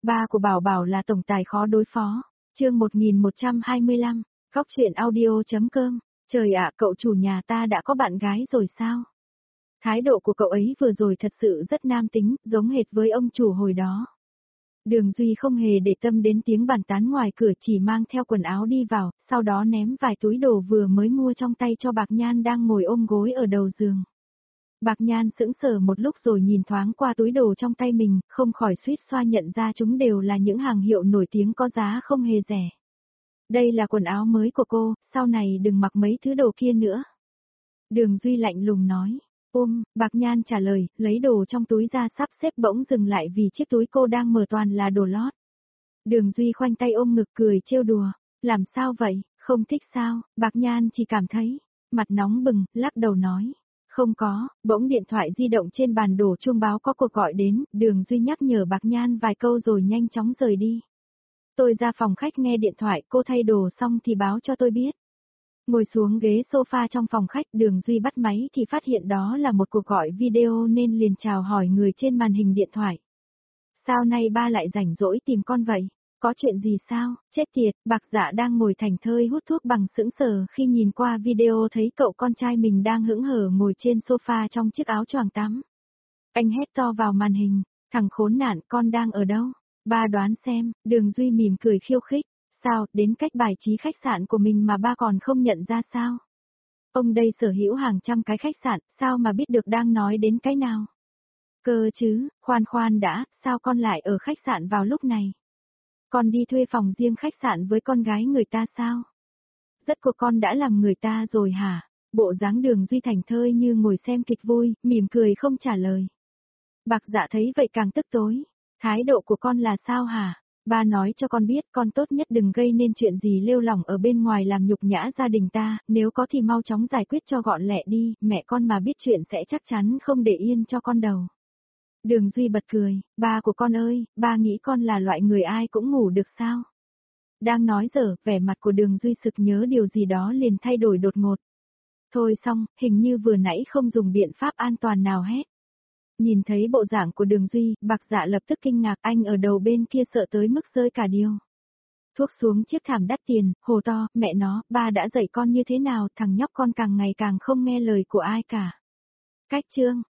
Ba của Bảo Bảo là tổng tài khó đối phó. Chương 1125, Góc truyện audio.com. Trời ạ, cậu chủ nhà ta đã có bạn gái rồi sao? Thái độ của cậu ấy vừa rồi thật sự rất nam tính, giống hệt với ông chủ hồi đó. Đường Duy không hề để tâm đến tiếng bàn tán ngoài cửa, chỉ mang theo quần áo đi vào, sau đó ném vài túi đồ vừa mới mua trong tay cho Bạc Nhan đang ngồi ôm gối ở đầu giường. Bạc Nhan sững sờ một lúc rồi nhìn thoáng qua túi đồ trong tay mình, không khỏi suýt xoa nhận ra chúng đều là những hàng hiệu nổi tiếng có giá không hề rẻ. Đây là quần áo mới của cô, sau này đừng mặc mấy thứ đồ kia nữa. Đường Duy lạnh lùng nói. Bạc Nhan trả lời, lấy đồ trong túi ra sắp xếp bỗng dừng lại vì chiếc túi cô đang mở toàn là đồ lót. Đường Duy khoanh tay ôm ngực cười trêu đùa. Làm sao vậy, không thích sao? Bạc Nhan chỉ cảm thấy mặt nóng bừng, lắc đầu nói. Không có, bỗng điện thoại di động trên bàn đổ chuông báo có cuộc gọi đến, Đường Duy nhắc nhở Bạc Nhan vài câu rồi nhanh chóng rời đi. Tôi ra phòng khách nghe điện thoại, cô thay đồ xong thì báo cho tôi biết. Ngồi xuống ghế sofa trong phòng khách, Đường Duy bắt máy thì phát hiện đó là một cuộc gọi video nên liền chào hỏi người trên màn hình điện thoại. Sao nay ba lại rảnh rỗi tìm con vậy? Có chuyện gì sao? Chết tiệt, Bạc Dạ đang ngồi thảnh thơi hút thuốc bằng sững sờ khi nhìn qua video thấy cậu con trai mình đang hững hờ ngồi trên sofa trong chiếc áo choàng tắm. Anh hét to vào màn hình, thằng khốn nạn, con đang ở đâu? Ba đoán xem. Đường Duy mỉm cười khiêu khích. Sao, đến cách bài trí khách sạn của mình mà ba còn không nhận ra sao? Ông đây sở hữu hàng trăm cái khách sạn, sao mà biết được đang nói đến cái nào? Cơ chứ, khoan đã, sao con lại ở khách sạn vào lúc này? Con đi thuê phòng riêng khách sạn với con gái người ta sao? Rất của con đã làm người ta rồi hả? Bộ dáng Đường Duy thảnh thơi như ngồi xem kịch vui, mỉm cười không trả lời. Bạc Dạ thấy vậy càng tức tối. Thái độ của con là sao hả? Ba nói cho con biết con tốt nhất đừng gây nên chuyện gì lêu lỏng ở bên ngoài làm nhục nhã gia đình ta, nếu có thì mau chóng giải quyết cho gọn lẹ đi, mẹ con mà biết chuyện sẽ chắc chắn không để yên cho con đâu. Đường Duy bật cười, ba của con ơi, ba nghĩ con là loại người ai cũng ngủ được sao? Đang nói dở, vẻ mặt của Đường Duy sực nhớ điều gì đó liền thay đổi đột ngột. Thôi xong, hình như vừa nãy không dùng biện pháp an toàn nào hết. Nhìn thấy bộ dạng của Đường Duy, Bạc Dạ lập tức kinh ngạc, anh ở đầu bên kia sợ tới mức rơi cả điêu. Thuốc xuống chiếc thảm đắt tiền, hồ to, mẹ nó, ba đã dạy con như thế nào, thằng nhóc con càng ngày càng không nghe lời của ai cả. Cách chương,